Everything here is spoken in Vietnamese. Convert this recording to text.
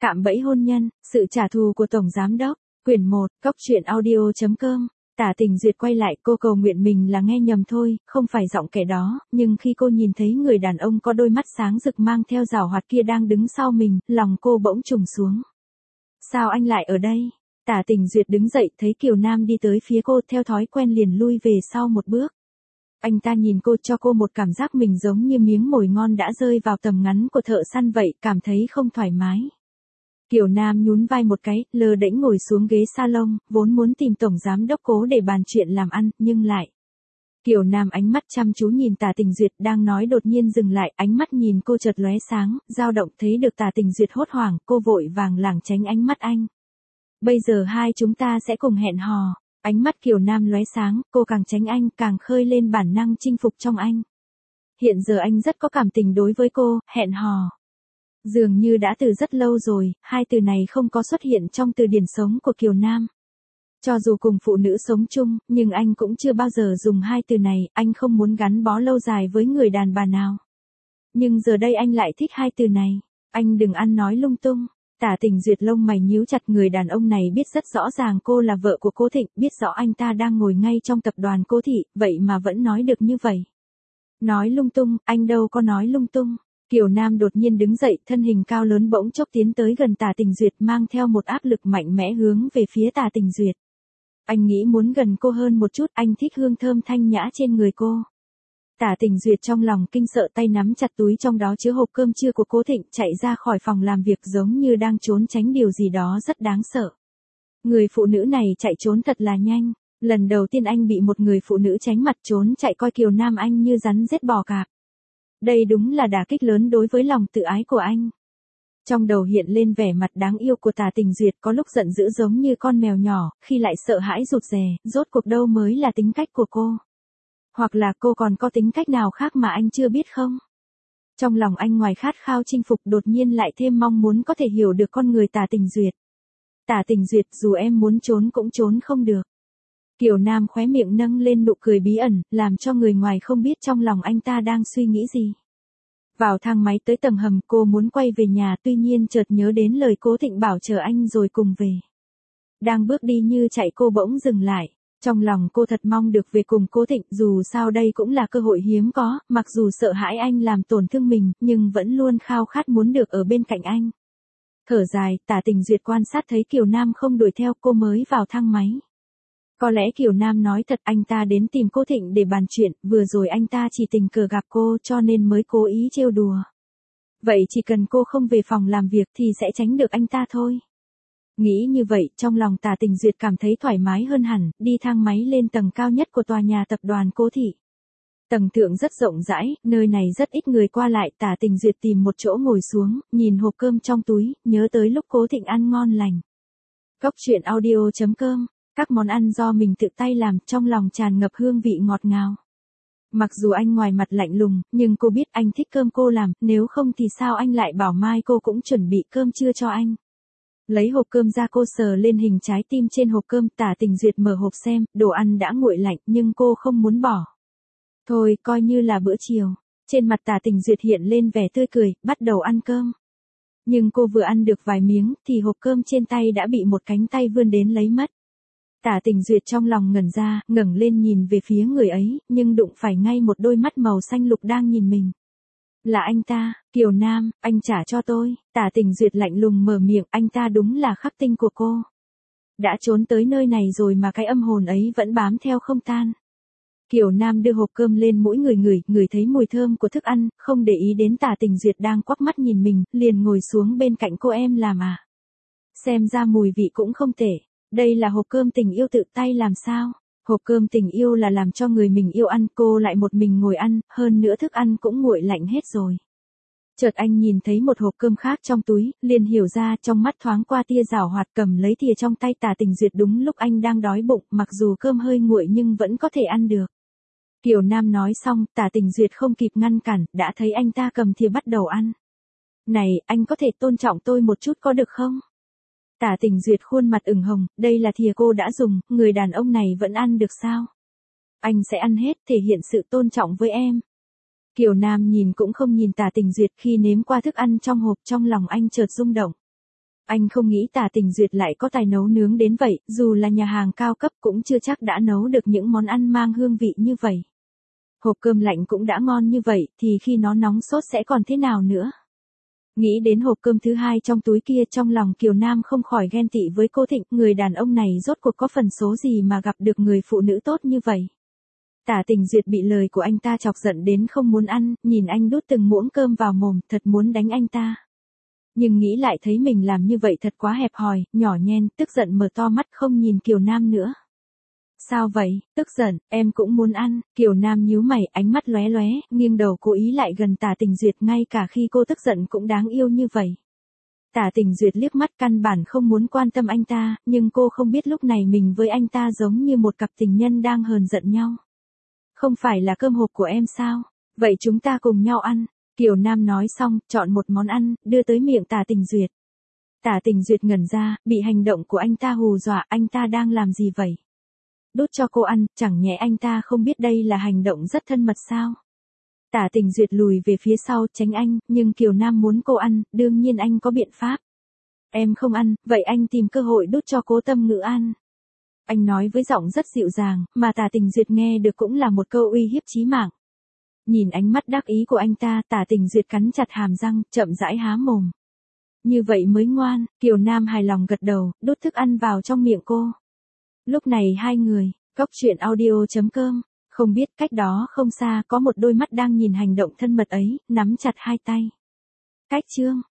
Cạm bẫy hôn nhân, sự trả thù của Tổng Giám Đốc, quyển 1, coctruyện.audio.com. Tả Tình Duyệt quay lại, cô cầu nguyện mình là nghe nhầm thôi, không phải giọng kẻ đó, nhưng khi cô nhìn thấy người đàn ông có đôi mắt sáng rực mang theo giảo hoạt kia đang đứng sau mình, lòng cô bỗng trùng xuống. Sao anh lại ở đây? Tả Tình Duyệt đứng dậy, thấy Kiều Nam đi tới phía cô, theo thói quen liền lui về sau một bước. Anh ta nhìn cô, cho cô một cảm giác mình giống như miếng mồi ngon đã rơi vào tầm ngắn của thợ săn vậy, cảm thấy không thoải mái. Kiều Nam nhún vai một cái, lơ đễnh ngồi xuống ghế salon, vốn muốn tìm Tổng Giám Đốc Cố để bàn chuyện làm ăn, nhưng lại. Kiều Nam ánh mắt chăm chú nhìn Tả Tình Duyệt đang nói đột nhiên dừng lại, ánh mắt nhìn cô chợt lóe sáng, dao động, thấy được Tả Tình Duyệt hốt hoảng, cô vội vàng lảng tránh ánh mắt anh. Bây giờ hai chúng ta sẽ cùng hẹn hò. Ánh mắt Kiều Nam lóe sáng, cô càng tránh anh, càng khơi lên bản năng chinh phục trong anh. Hiện giờ anh rất có cảm tình đối với cô, hẹn hò. Dường như đã từ rất lâu rồi, hai từ này không có xuất hiện trong từ điển sống của Kiều Nam. Cho dù cùng phụ nữ sống chung, nhưng anh cũng chưa bao giờ dùng hai từ này, anh không muốn gắn bó lâu dài với người đàn bà nào. Nhưng giờ đây anh lại thích hai từ này. Anh đừng ăn nói lung tung. Tả Tình Duyệt lông mày nhíu chặt, người đàn ông này biết rất rõ ràng cô là vợ của Cố Thịnh, biết rõ anh ta đang ngồi ngay trong tập đoàn Cố Thị, vậy mà vẫn nói được như vậy. Nói lung tung, anh đâu có nói lung tung. Kiều Nam đột nhiên đứng dậy, thân hình cao lớn bỗng chốc tiến tới gần Tả Tình Duyệt, mang theo một áp lực mạnh mẽ hướng về phía Tả Tình Duyệt. Anh nghĩ muốn gần cô hơn một chút, anh thích hương thơm thanh nhã trên người cô. Tả Tình Duyệt trong lòng kinh sợ, tay nắm chặt túi trong đó chứa hộp cơm trưa của Cố Thịnh, chạy ra khỏi phòng làm việc giống như đang trốn tránh điều gì đó rất đáng sợ. Người phụ nữ này chạy trốn thật là nhanh. Lần đầu tiên anh bị một người phụ nữ tránh mặt trốn chạy coi Kiều Nam anh như rắn rết bò cạp. Đây đúng là đả kích lớn đối với lòng tự ái của anh. Trong đầu hiện lên vẻ mặt đáng yêu của Tả Tình Duyệt, có lúc giận dữ giống như con mèo nhỏ, khi lại sợ hãi rụt rè, rốt cuộc đâu mới là tính cách của cô. Hoặc là cô còn có tính cách nào khác mà anh chưa biết không? Trong lòng anh ngoài khát khao chinh phục đột nhiên lại thêm mong muốn có thể hiểu được con người Tả Tình Duyệt. Tả Tình Duyệt, dù em muốn trốn cũng trốn không được. Kiều Nam khóe miệng nâng lên nụ cười bí ẩn, làm cho người ngoài không biết trong lòng anh ta đang suy nghĩ gì. Vào thang máy tới tầng hầm, cô muốn quay về nhà, tuy nhiên chợt nhớ đến lời Cố Thịnh bảo chờ anh rồi cùng về. Đang bước đi như chạy, cô bỗng dừng lại. Trong lòng cô thật mong được về cùng Cố Thịnh, dù sao đây cũng là cơ hội hiếm có, mặc dù sợ hãi anh làm tổn thương mình, nhưng vẫn luôn khao khát muốn được ở bên cạnh anh. Thở dài, Tả Tình Duyệt quan sát thấy Kiều Nam không đuổi theo, cô mới vào thang máy. Có lẽ Kiều Nam nói thật, anh ta đến tìm Cố Thịnh để bàn chuyện, vừa rồi anh ta chỉ tình cờ gặp cô cho nên mới cố ý trêu đùa. Vậy chỉ cần cô không về phòng làm việc thì sẽ tránh được anh ta thôi. Nghĩ như vậy, trong lòng Tả Tình Duyệt cảm thấy thoải mái hơn hẳn, đi thang máy lên tầng cao nhất của tòa nhà tập đoàn Cố Thị. Tầng thượng rất rộng rãi, nơi này rất ít người qua lại, Tả Tình Duyệt tìm một chỗ ngồi xuống, nhìn hộp cơm trong túi, nhớ tới lúc Cố Thịnh ăn ngon lành. Coctruyện.audio.com. Các món ăn do mình tự tay làm, trong lòng tràn ngập hương vị ngọt ngào. Mặc dù anh ngoài mặt lạnh lùng, nhưng cô biết anh thích cơm cô làm, nếu không thì sao anh lại bảo mai cô cũng chuẩn bị cơm trưa cho anh. Lấy hộp cơm ra, cô sờ lên hình trái tim trên hộp cơm, Tả Tình Duyệt mở hộp xem, đồ ăn đã nguội lạnh, nhưng cô không muốn bỏ. Thôi, coi như là bữa chiều. Trên mặt Tả Tình Duyệt hiện lên vẻ tươi cười, bắt đầu ăn cơm. Nhưng cô vừa ăn được vài miếng, thì hộp cơm trên tay đã bị một cánh tay vươn đến lấy mất. Tả Tình Duyệt trong lòng ngẩn ra, ngẩng lên nhìn về phía người ấy, nhưng đụng phải ngay một đôi mắt màu xanh lục đang nhìn mình. Là anh ta, Kiều Nam, anh trả cho tôi. Tả Tình Duyệt lạnh lùng mở miệng, anh ta đúng là khắc tinh của cô. Đã trốn tới nơi này rồi mà cái âm hồn ấy vẫn bám theo không tan. Kiều Nam đưa hộp cơm lên mũi ngửi thấy mùi thơm của thức ăn, không để ý đến Tả Tình Duyệt đang quắc mắt nhìn mình, liền ngồi xuống bên cạnh cô. Em làm à? Xem ra mùi vị cũng không tệ. Đây là hộp cơm tình yêu tự tay làm sao? Hộp cơm tình yêu là làm cho người mình yêu ăn, cô lại một mình ngồi ăn, hơn nữa thức ăn cũng nguội lạnh hết rồi. Chợt anh nhìn thấy một hộp cơm khác trong túi, liền hiểu ra, trong mắt thoáng qua tia giảo hoạt, cầm lấy thìa trong tay Tả Tình Duyệt đúng lúc anh đang đói bụng, mặc dù cơm hơi nguội nhưng vẫn có thể ăn được. Kiều Nam nói xong, Tả Tình Duyệt không kịp ngăn cản, đã thấy anh ta cầm thìa bắt đầu ăn. Này, anh có thể tôn trọng tôi một chút có được không? Tả Tình Duyệt khuôn mặt ửng hồng, đây là thìa cô đã dùng, người đàn ông này vẫn ăn được sao? Anh sẽ ăn hết, thể hiện sự tôn trọng với em. Kiều Nam nhìn cũng không nhìn Tả Tình Duyệt, khi nếm qua thức ăn trong hộp, trong lòng anh chợt rung động. Anh không nghĩ Tả Tình Duyệt lại có tài nấu nướng đến vậy, dù là nhà hàng cao cấp cũng chưa chắc đã nấu được những món ăn mang hương vị như vậy. Hộp cơm lạnh cũng đã ngon như vậy, thì khi nó nóng sốt sẽ còn thế nào nữa? Nghĩ đến hộp cơm thứ hai trong túi kia, trong lòng Kiều Nam không khỏi ghen tị với cô Thịnh, người đàn ông này rốt cuộc có phần số gì mà gặp được người phụ nữ tốt như vậy. Tả Tình Duyệt bị lời của anh ta chọc giận đến không muốn ăn, nhìn anh đút từng muỗng cơm vào mồm, thật muốn đánh anh ta. Nhưng nghĩ lại thấy mình làm như vậy thật quá hẹp hòi, nhỏ nhen, tức giận mở to mắt không nhìn Kiều Nam nữa. Sao vậy, tức giận, em cũng muốn ăn, Kiều Nam nhíu mày, ánh mắt lóe lóe, nghiêng đầu cố ý lại gần Tả Tình Duyệt, ngay cả khi cô tức giận cũng đáng yêu như vậy. Tả Tình Duyệt liếc mắt căn bản không muốn quan tâm anh ta, nhưng cô không biết lúc này mình với anh ta giống như một cặp tình nhân đang hờn giận nhau. Không phải là cơm hộp của em sao? Vậy chúng ta cùng nhau ăn. Kiều Nam nói xong, chọn một món ăn, đưa tới miệng Tả Tình Duyệt. Tả Tình Duyệt ngẩn ra, bị hành động của anh ta hù dọa, anh ta đang làm gì vậy? Đút cho cô ăn, chẳng nhẽ anh ta không biết đây là hành động rất thân mật sao? Tả Tình Duyệt lùi về phía sau tránh anh, nhưng Kiều Nam muốn cô ăn, đương nhiên anh có biện pháp. Em không ăn, vậy anh tìm cơ hội đút cho Cố Tâm Ngữ ăn. Anh nói với giọng rất dịu dàng, mà Tả Tình Duyệt nghe được cũng là một câu uy hiếp chí mạng. Nhìn ánh mắt đắc ý của anh ta, Tả Tình Duyệt cắn chặt hàm răng, chậm rãi há mồm. Như vậy mới ngoan, Kiều Nam hài lòng gật đầu, đút thức ăn vào trong miệng cô. Lúc này hai người, Cóc Truyện Audio.com, không biết cách đó không xa có một đôi mắt đang nhìn hành động thân mật ấy, nắm chặt hai tay. Cách chương